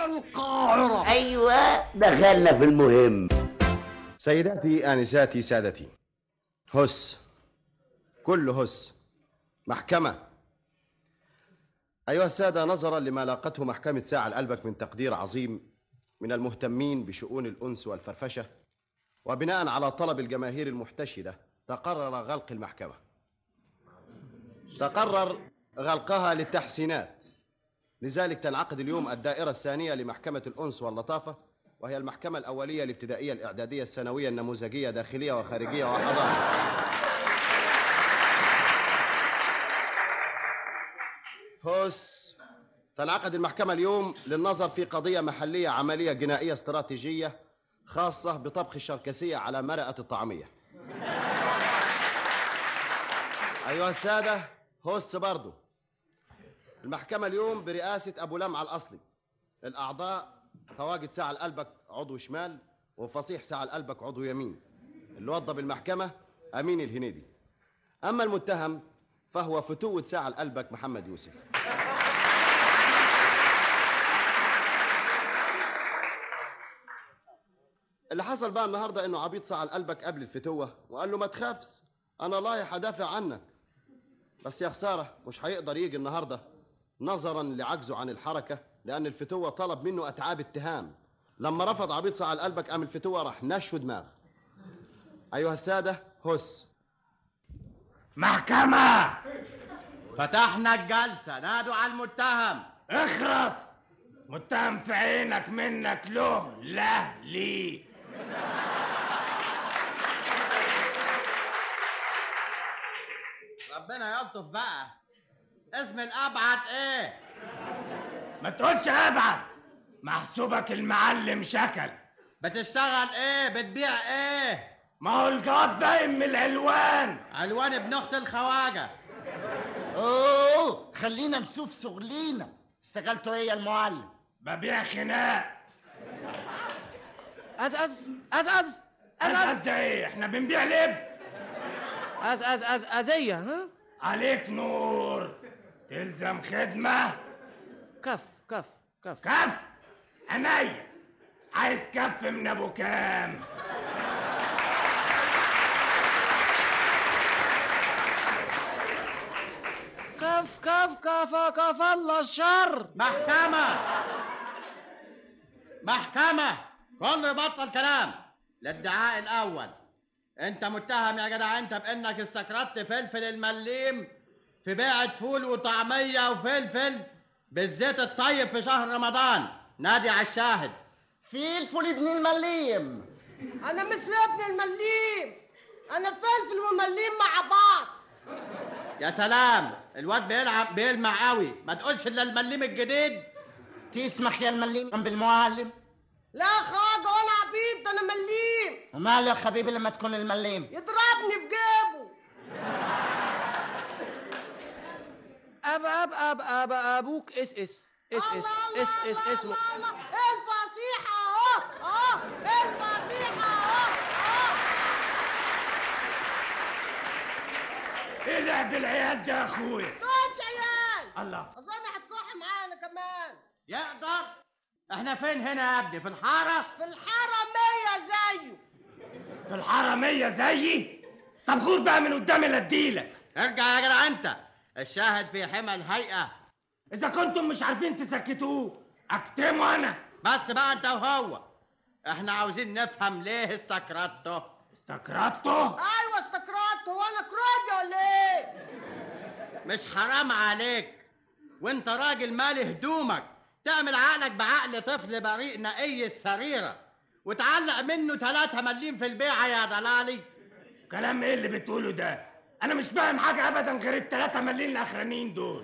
القاهرة. أيوة دخلنا في المهم. سيداتي آنساتي سادتي، هس، كل هس، محكمة. أيها السادة، نظرا لما لاقته محكمة ساعة لقلبك من تقدير عظيم من المهتمين بشؤون الأنس والفرفشة، وبناء على طلب الجماهير المحتشدة، تقرر غلق المحكمة. تقرر غلقها للتحسينات. لذلك تنعقد اليوم الدائرة الثانية لمحكمة الأنس واللطافة، وهي المحكمة الأولية الابتدائية الإعدادية الثانوية النموذجية داخلية وخارجية وحضانة. هس. تنعقد المحكمة اليوم للنظر في قضية محلية عملية جنائية استراتيجية خاصة بطبخ الشركسية على مرقة الطعمية. أيها السادة، هس برضو. المحكمة اليوم برئاسة أبو لمعة الأصلي. الأعضاء: تواجد ساعة لقلبك عضو شمال، وفصيح ساعة لقلبك عضو يمين. اللي وضب المحكمة أمين الهنيدي. أما المتهم فهو فتوة ساعة لقلبك محمد يوسف. اللي حصل بقى النهارده انه عبيط ساعة لقلبك قبل الفتوة وقال له ما تخافش، انا رايح ادافع عنك. بس يا خسارة مش هيقدر يجي النهارده نظرا لعجزه عن الحركة، لان الفتوة طلب منه اتعاب اتهام. لما رفض عبيط ساعة لقلبك قام الفتوة راح نشو دماغ. ايها السادة، هس. محكمة. فتحنا الجلسة، نادوا على المتهم. اخرس. متهم في عينك منك له لا ليه. ربنا يلطف بقى. اسم الابعد ايه؟ ما تقولش ابعد، محسوبك المعلم شكل. بتشتغل ايه؟ بتبيع ايه؟ ما هو الجواب باين من العلوان. علوان ابن اخت الخواجه. اوه خلينا نشوف شغلينا. اشتغلتوا ايه يا المعلم؟ ببيع خناق. أز أز أز أز أز ده ايه؟ احنا بنبيع لب. أزية ها؟ عليك نور. تلزم خدمة. كف كف كف كف. عينيا. عايز كف من ابو كام؟ كف كف كف كف الله الشر. محكمة كله يبطل كلام. للدعاء الأول، أنت متهم يا جدع أنت بأنك استكردت فلفل المليم في بيعة فول وطعمية وفلفل بالزيت الطيب في شهر رمضان. نادي على الشاهد. فلفل ابن المليم. أنا مش ابن المليم، أنا فلفل ومليم مع بعض. يا سلام، الواد بيلمع قوي. ما تقولش إلا المليم الجديد. تسمح يا المليم جنب المعلم؟ لا خاجة وأنا عبيط، أنا مليم. وماله يا حبيبي لما تكون المليم؟ يضربني بجيبه. أب أبوك اس الفصيحة أهو الفصيحة أهو. ايه لعب العيال ده يا اخويا؟ تقولش عيال. الله. أظن هتكح معانا كمان. يقدر. احنا فين هنا يا ابني؟ في الحارة؟ في الحرامية زيه. في الحرامية زيي؟ طب غور بقى من قدامي لا اديلك. ارجع يا جدع انت. الشاهد في حمى الهيئة. اذا كنتم مش عارفين تسكتوه اكتموا انا. بس بقى انت وهو، احنا عاوزين نفهم ليه استكردته. استكردته؟ ايوه استكردته. وانا كرودي ولا ايه؟ مش حرام عليك وانت راجل مالي هدومك تعمل عقلك بعقل طفل بريء نقي السريرة وتعلق منه 3 مليم في البيعة يا دلالي؟ كلام ايه اللي بتقوله ده؟ انا مش فاهم حاجة ابدا غير ال3 مليم الاخرانيين دول.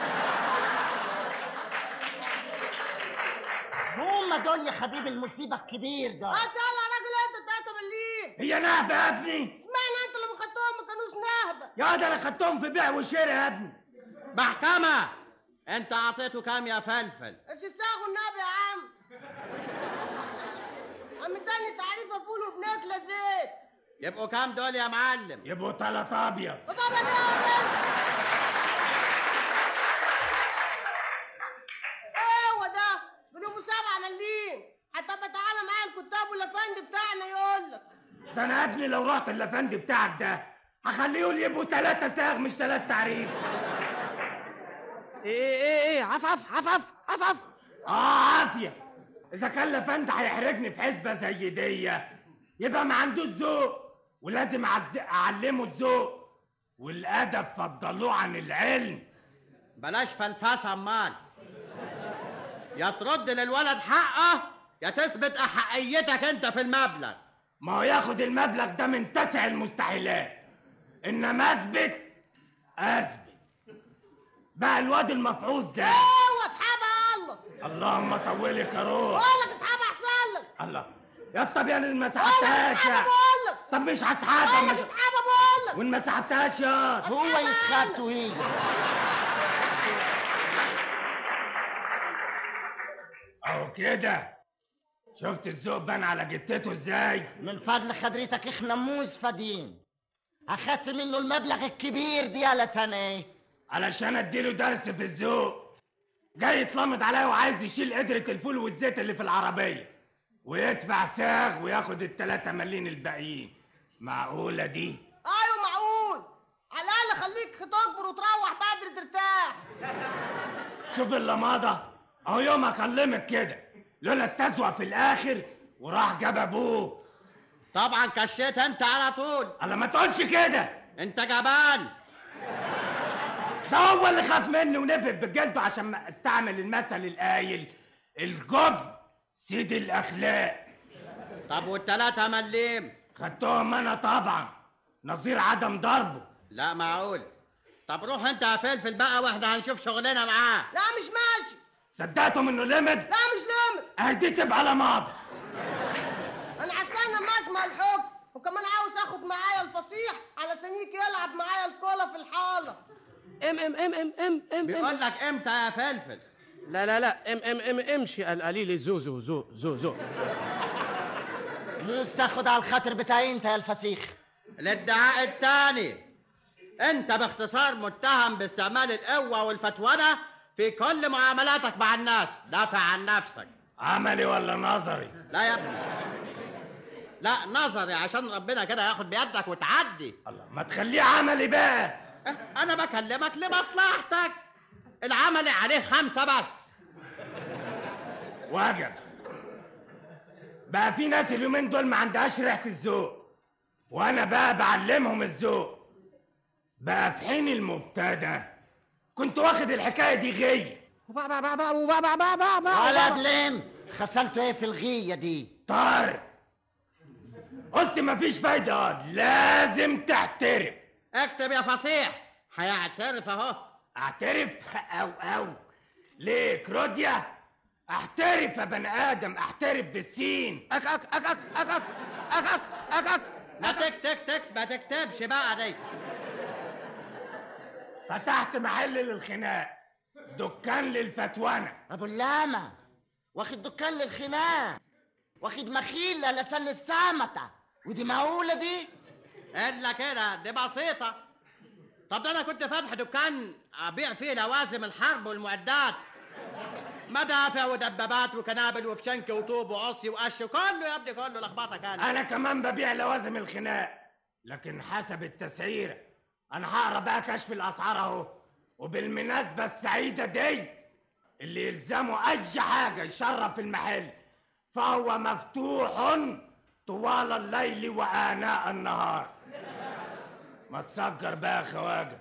هما دول يا حبيبي المصيبة الكبير ده. يلا يا راجل انت 3 مليم. هي نهبة يا ابني؟ اسمعني انت لما خدتهم ما كانوش نهبة. يا ده انا خدتهم في بيع وشراء يا ابني. محكمة. انت اعطيته كام يا فلفل؟ ايش يساغوا النبي يا عم؟ عم اداني تعريفه فول وبناكله زيت. يبقوا كام دول يا معلم؟ يبقوا 3 ابيض. طب يا راجل ايه هو ده؟ بنبقوا 7 ابو الافندي بتاعنا يقول لك. ده انا يا ابني لو رحت الافندي بتاعك ده هخليه يبقوا 3 ساغ مش 3 تعريف. ايه عفف. عافيه. اذا كان الافندي هيحرجني في حسبه زي دي يبقى ما عندوش ذوق، ولازم اعلمه الذوق والادب، فضلوه عن العلم. بلاش فلفاسه امال، يا ترد للولد حقه يا تثبت احقيتك انت في المبلغ. ما هو ياخد المبلغ ده من تسع المستحيلات، انما اثبت بقى الواد المفعوص ده. ايوه اسحبها الله. اللهم طولك يا روح. بقول لك اسحبها احسن لك. الله يا طب يعني ما مسحتهاش. بقول لك طب مش هسحبها. مش اسحبها بقول لك. وان ما مسحتهاش يا هو يسخبت وهي. اهو كده. شفت الذوق بان على جتته ازاي؟ من فضل خدرتك احنا موز فادين. اخدت منه المبلغ الكبير دي على سنه ايه؟ علشان اديله درس في الذوق. جاي يتلمض عليا وعايز يشيل قدرة الفول والزيت اللي في العربية ويدفع ساغ وياخد ال3 مليم الباقيين. معقولة دي؟ ايوه معقول. على الاقل خليك تكبر وتروح بدري ترتاح. شوف اللماضة اهو يوم اكلمك كده لولا استزوق في الاخر وراح جاب ابوه. طبعا كشيت انت على طول. الله ما تقولش كده، انت جبان. ده هو اللي خاف مني ونفف بجلده عشان ما استعمل المثل القايل الجبن سيد الاخلاق. طب وال3 مليم؟ خدتهم انا طبعا، نظير عدم ضربه. لا معقول. طب روح انت يا فلفل بقى واحنا هنشوف شغلنا معاه. لا مش ماشي. صدقتم انه لمد؟ لا مش لامد. اهدي تبقى لماضي. انا هستنى اما اسمع الحكم، وكمان عاوز اخد معايا الفصيح علشان يجي يلعب معايا الكوره في الحاره. ام بيقول لك امتى يا فلفل؟ لا امشي القليل. زو موز تاخد على الخاطر بتاعي انت يا الفسيخ. الادعاء الثاني، انت باختصار متهم باستعمال القوه والفتوانه في كل معاملاتك مع الناس. دافع عن نفسك. عملي ولا نظري؟ لا يا ابني، لا نظري عشان ربنا كده ياخد بيدك وتعدي. الله ما تخليه عملي بقى. انا بكلمك لمصلحتك. العملي عليه 5 بس. وجب. بقى في ناس اليومين دول ما عندهاش ريحة الذوق، وانا بقى بعلمهم الذوق. بقى في حين المبتدأ كنت واخد الحكاية دي غية. ولا بلين خسلته ايه في الغية دي؟ طارق قلت مفيش فايدة، لازم تحترف. اكتب يا فصيح. هيعترف اهو. اعترف؟ او ليه كروديا؟ احترف يا بني ادم، احترف بالسين. ما ما تكتبش بقى دي. فتحت محل للخناق، دكان للفتوانة. ابو اللامة واخد دكان للخناق، واخد مخيلة لسن السامتة، ودي معقولة دي؟ الا كده دي بسيطة. طب ده انا كنت فاتح دكان ابيع فيه لوازم الحرب والمعدات، مدافع ودبابات وكنابل وبشنك وطوب وعصي وقش، كله يا ابني كله لخبطه كان. انا كمان ببيع لوازم الخناق لكن حسب التسعيره. انا هقرا بقى كشف الاسعار اهو. وبالمناسبه السعيده دي اللي يلزمه اي حاجه يشرف المحل فهو مفتوح طوال الليل واناء النهار. ما تسجر بقى يا خواجه.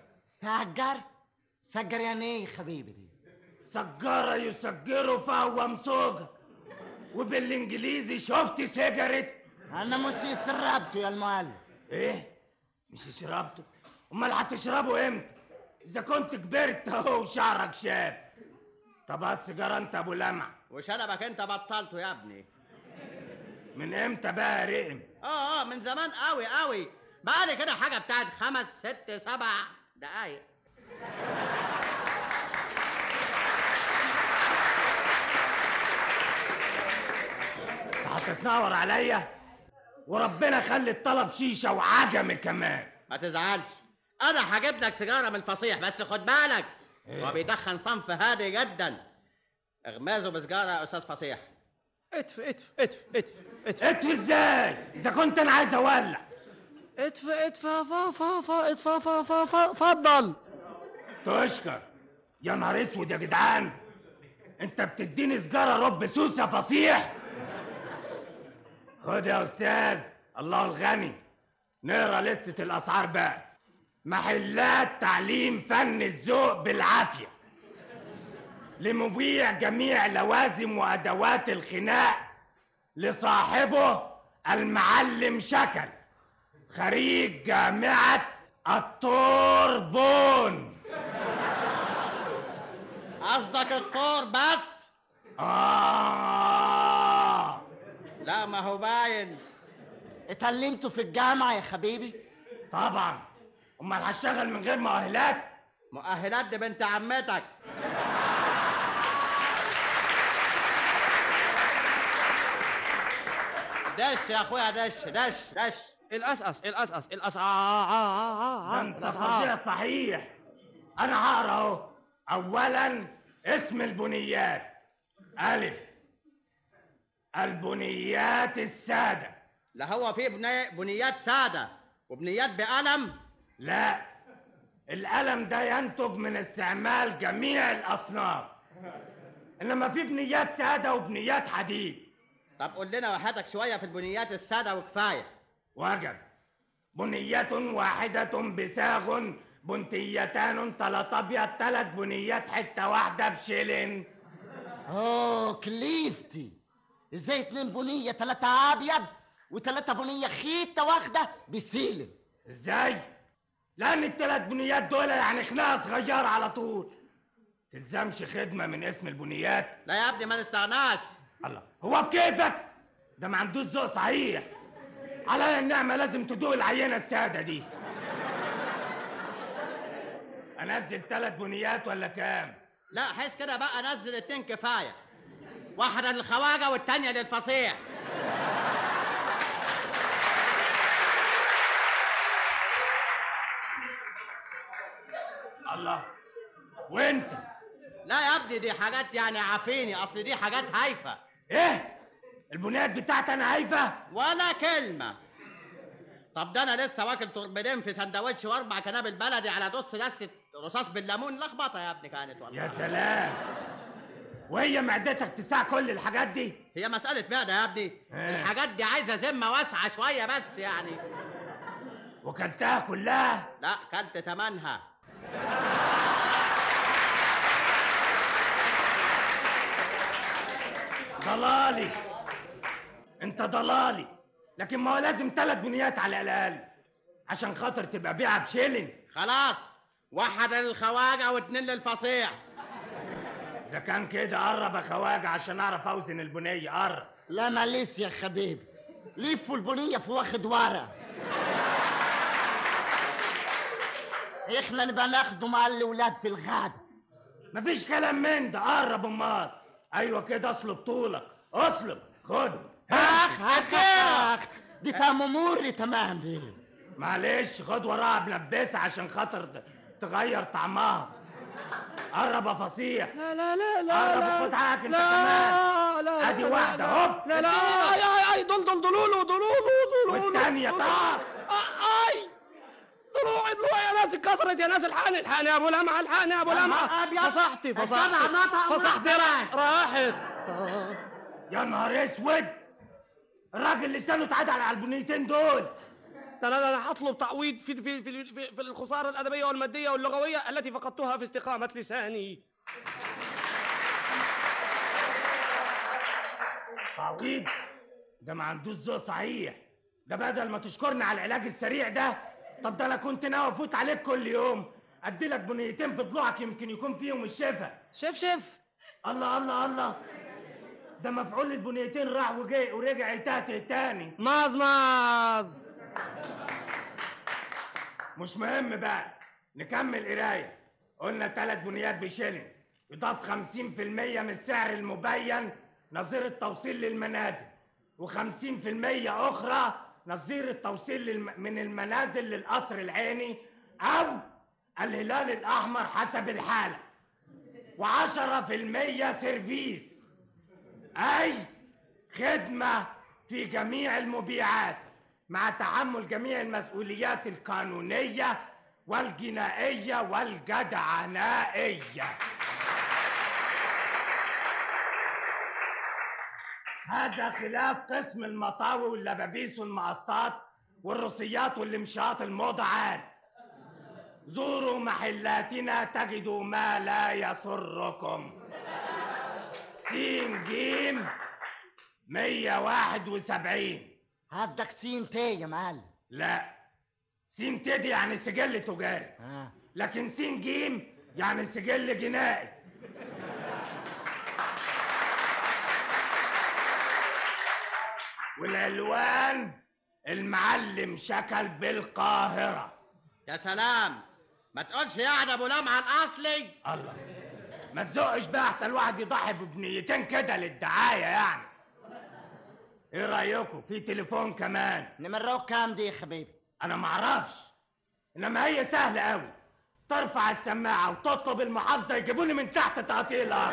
سجر يعني ايه يا حبيبي دي؟ سجارة يسجره فهو مسوجة، وبالانجليزي شفت سيجارت. انا مش شربته يا المعلم. ايه مش شربته؟ امال هتشربه امتى اذا كنت كبرت اهو وشعرك شاب؟ طب هات سيجاره انت ابو لمع. وشنبك انت بطلته يا ابني. من امتى بقى يا رقم؟ من زمان قوي. بقالي كده حاجه بتاعت 5 6 7 دقايق. هتتنور عليا وربنا خلي الطلب شيشه وعجمي كمان. ما تزعلش، انا هجيب لك سيجاره من الفصيح، بس خد بالك هو بيدخن صنف هادي جدا. اغمازه بسجاره يا استاذ فصيح. اتف ازاي اذا كنت انا عايز اولع؟ اتفضل. تشكر. يا نهار اسود يا جدعان، انت بتديني سجاره رب سوس يا فصيح. خد يا استاذ الله الغني، نقرا لستة الاسعار بقى. محلات تعليم فن الذوق بالعافيه، لمبيع جميع لوازم وادوات الخناق، لصاحبه المعلم شكل، خريج جامعه الطوربون. قصدك الطور بس؟ لا ما هو باين. اتعلمتوا في الجامعة يا حبيبي؟ طبعا، امال هشتغل من غير مؤهلات؟ مؤهلات دي بنت عمتك. دش يا اخويا، دش. الاساس ده انت فظيع صحيح. انا هقرا اهو. اولا اسم البنيات: الف البنيات الساده. لا هو في بنيات ساده وبنيات بقلم؟ لا، القلم ده ينتج من استعمال جميع الاصناف، انما في بنيات ساده وبنيات حديد. طب قول لنا وحدك شويه في البنيات الساده وكفايه. وجب. بنية واحدة بساغ، بنتيتان 3 أبيض، 3 بنيات حتة واحدة بشيلن. كليفتي ازاي 2 بنية 3 ابيض و3 بنية خيطة واحدة بسيلة؟ ازاي؟ لأن ال3 بنيات دول يعني خناقة صغيرة على طول. تلزمش خدمة من اسم البنيات؟ لا يا ابني ما نستغناش. الله، هو بكيفك؟ ده ما عندوش ذوق صحيح. على النعمة لازم تدوق العينة السادة دي. انزل 3 بنيات ولا كام؟ لا حس كده بقى، نزل 2 كفايه، واحده للخواجه والتانيه للفصيح. الله، وانت؟ لا يا ابني دي حاجات يعني عافيني، اصل دي حاجات هايفه. ايه؟ البنيات بتاعتي انا هايفه؟ ولا كلمه. طب ده انا لسه واكل توربيدين في سندوتش و4 كنابل بلدي على دسه رصاص بالليمون. لخبطه يا ابني كانت والله. يا سلام، وهي معدتك تساع كل الحاجات دي؟ هي مساله معده يا ابني. الحاجات دي عايزه ذمه واسعه شويه بس يعني. وكلتها كلها؟ لا كلت تمنها. ضلالي، انت ضلالي. لكن ما هو لازم 3 بنيات على الاقل عشان خاطر تبقى بيعه بشيلن. خلاص، واحده للخواجه و2 للفصيح. اذا كان كده قرب يا خواجه عشان اعرف اوزن البنيه. قرب. لا معلش يا حبيبي، لفوا البنية في واخد ورا. احنا نبقى ناخده مع الاولاد في الغدا. مفيش كلام من ده. قرب امال. ايوه كده، اصلب طولك، اصلب. خد. اخ دي تماموري تمام دي. معلش خد وراها بلبسها عشان خاطر تغير طعمها. قرب يا فصيح. لا قرب وخد حقك انت كمان. ادي واحده هوب. لا اي ضلولو والتانيه طاق. اي ضلوعي يا ناس اتكسرت يا ناس. الحقني يا ابو لمعه، الحقني يا ابو لمعه. فصحتي راحت. يا نهار اسود، الراجل لسانه اتعدل على البنيتين دول. انا هطلب تعويض في الخساره الادبيه والماديه واللغويه التي فقدتها في استقامه لساني. تعويض؟ ده ما عندوش ذوق صحيح. ده بدل ما تشكرني على العلاج السريع ده، طب ده انا كنت ناوي افوت عليك كل يوم ادي لك بنيتين في ضلوعك يمكن يكون فيهم الشفا. شف. الله، ده مفعول البنيتين راح وجاي ورجع يتهته تاني. ماز مش مهم بقى، نكمل قرايه. قلنا 3 بنيات بشيلن، يضاف 50% من السعر المبين نظير التوصيل للمنازل، و50% اخرى نظير التوصيل من المنازل للقصر العيني او الهلال الاحمر حسب الحاله، و10% سيرفيس، اي خدمة في جميع المبيعات مع تحمل جميع المسؤوليات القانونية والجنائية والجدعنائية. هذا خلاف قسم المطاوي واللبابيس والمقصات والروسيات والمشاط الموضة عاد. زوروا محلاتنا تجدوا ما لا يسركم. سين جيم 171. قصدك سين تي يا معلم؟ لا، سين تي دي يعني سجل تجاري، لكن سين جيم يعني سجل جنائي. والالوان المعلم شكل بالقاهرة. يا سلام، ما تقولش يعني ابو لمعه الاصلي. الله، ما تزقش بقى احسن واحد يضحي ببنيتين كده للدعاية يعني. ايه رأيكم في تليفون كمان؟ نمروك كام دي يا حبيبي؟ انا معرفش، انما هي سهلة قوي. ترفع السماعة وتطلب المحافظة يجيبوني من تحت تقطيع الارض.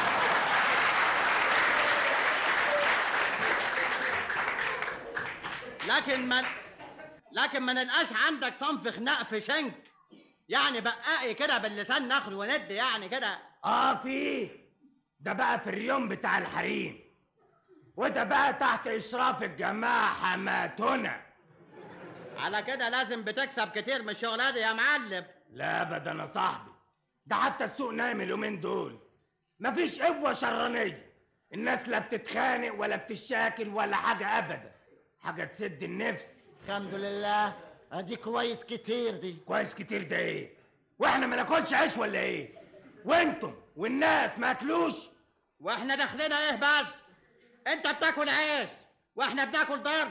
لكن ما نلقاش عندك صنف خناق في شنك، يعني بقائي كده باللسان ناخد وند يعني كده. في ده بقى في اليوم بتاع الحريم، وده بقى تحت اشراف الجماعة حماتنا. على كده لازم بتكسب كتير من الشغلة دي يا معلم. لا ابدا يا صاحبي، ده حتى السوق نايم اليومين دول، مفيش قوة شرانية. الناس لا بتتخانق ولا بتشاكل ولا حاجة ابدا، حاجة تسد النفس. الحمد لله، ادي كويس كتير دي. كويس كتير ده ايه؟ واحنا ما ناكلش عيش ولا ايه؟ وانتم والناس ما اكلوش؟ واحنا داخلنا ايه بس؟ انت بتاكل عيش واحنا بناكل ضرب.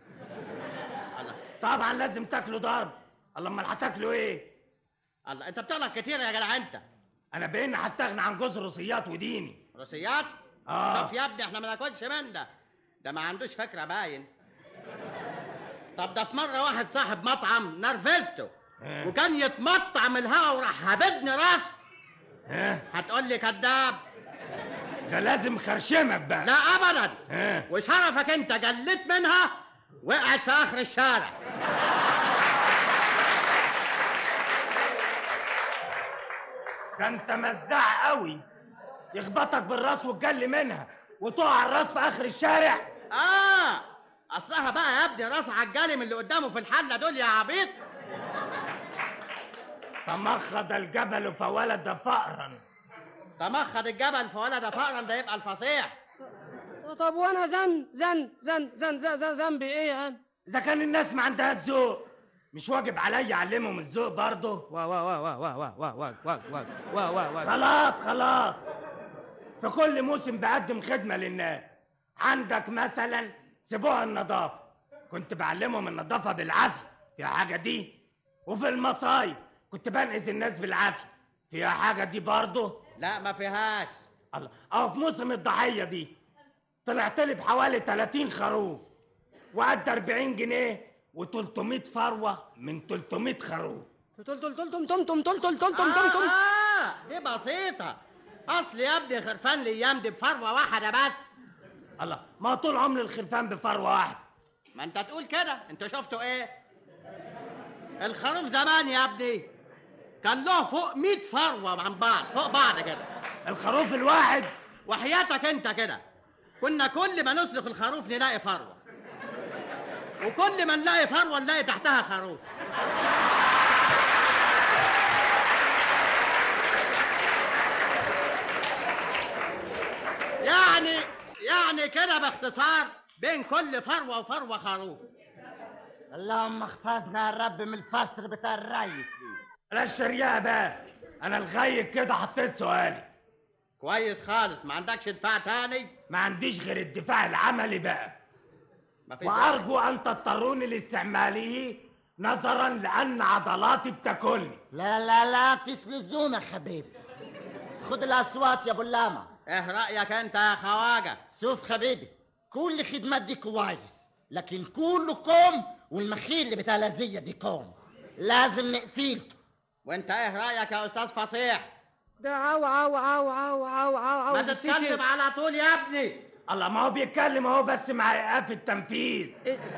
طبعا لازم تاكلوا ضرب. الله، امال هتاكلوا ايه؟ الله، انت بتغلط كتير يا جدع انت. انا بقينا هستغنى عن جزء روسيات وديني. روسيات؟ شوف يا ابني، احنا ما ناكلش من ده ما عندوش فكره باين. طب ده في مره واحد صاحب مطعم نرفزته وكان يتمطع من الهوا وراح هبدني راس. هتقول لي كذاب؟ ده لازم خرشمك بقى. لا ابدا. وشرفك انت جليت منها وقعت في اخر الشارع. ده انت مزاع قوي، يخبطك بالراس وتجلي منها وتقع الراس في اخر الشارع. اصلها بقى يا ابني راس عجالي من اللي قدامه في الحله دول يا عبيط. تمخض الجبل فولد فأرا. تمخض الجبل فولد فأرا، ده يبقى الفصيح. طب وانا ذنبي ايه يعني؟ اذا كان الناس ما عندها ذوق، مش واجب عليا اعلمهم الذوق برضه؟ خلاص، في كل موسم بقدم خدمة للناس. عندك مثلا سيبوها النظافة، كنت بعلمهم النظافة بالعافية، فيها حاجة دي؟ وفي المصايب كنت بنقذ الناس بالعافية، فيها حاجة دي برضه؟ لا ما فيهاش. الله، في موسم الضحية دي طلعت لي بحوالي 30 خروف وقد 40 جنيه و300 فروة من 300 خروف. دي بسيطة. اصل يا ابني خرفان الايام دي بفروة واحدة بس. الله، ما طول عمر الخرفان بفروة واحدة. ما انت تقول كده، انت شفتوا ايه؟ الخروف زمان يا ابني كان له فوق 100 فروة عن بعض، فوق بعض كده. الخروف الواحد؟ وحياتك انت كده كنا كل ما نسلخ الخروف نلاقي فروة، وكل ما نلاقي فروة نلاقي تحتها خروف. يعني كده باختصار بين كل فروة وفروة خروف. اللهم احفظنا يا رب من الفصل بتاع الريس دي. لا الشريعة بقى، انا الغيك كده حطيت سؤالي. كويس خالص، ما عندكش دفاع تاني؟ ما عنديش غير الدفاع العملي بقى، وارجو ان تضطروني لاستعماله نظرا لان عضلاتي بتاكلني. لا فيش لزوم يا حبيبي. خد الاصوات يا ابو اللامة. ايه رايك انت يا خواجه؟ شوف حبيبي، كل خدمات دي كويس، لكن كله كوم، والمخيل بتاع لازية دي كوم، لازم نقفيله. وانت ايه رايك يا استاذ فصيح؟ ده عو ما تتكلم على طول يا ابني. الله ما هو بيتكلم اهو بس مع ايقاف التنفيذ.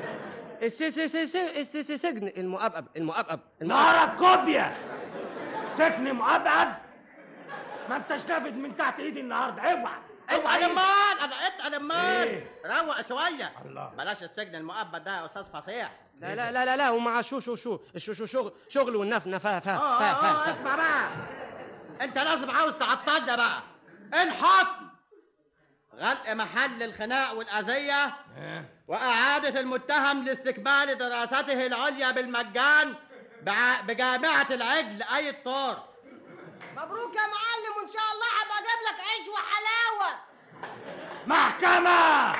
سجن المؤبب نهارك كوبيا، سجن مؤبب. ما انتش نافد من تحت ايدي النهارده. اوعى اتقل المال، انا اتقل المال. إيه؟ روق شويه. الله. بلاش السجن المؤبد ده يا استاذ فصيح. لا ومع شغل والنف اسمع بقى، انت لازم عاوز تعطلنا بقى. الحكم غلق محل الخناق والاذيه واعاده المتهم لاستكمال دراسته العليا بالمجان بجامعه العجل اي الطور. مبروك يا معلم، وان شاء الله هبقى اجيب لك عيش وحلاوه. محكمة.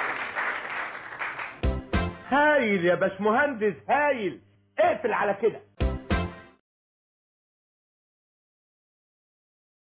هايل يا باشمهندس، هايل. اقفل على كده.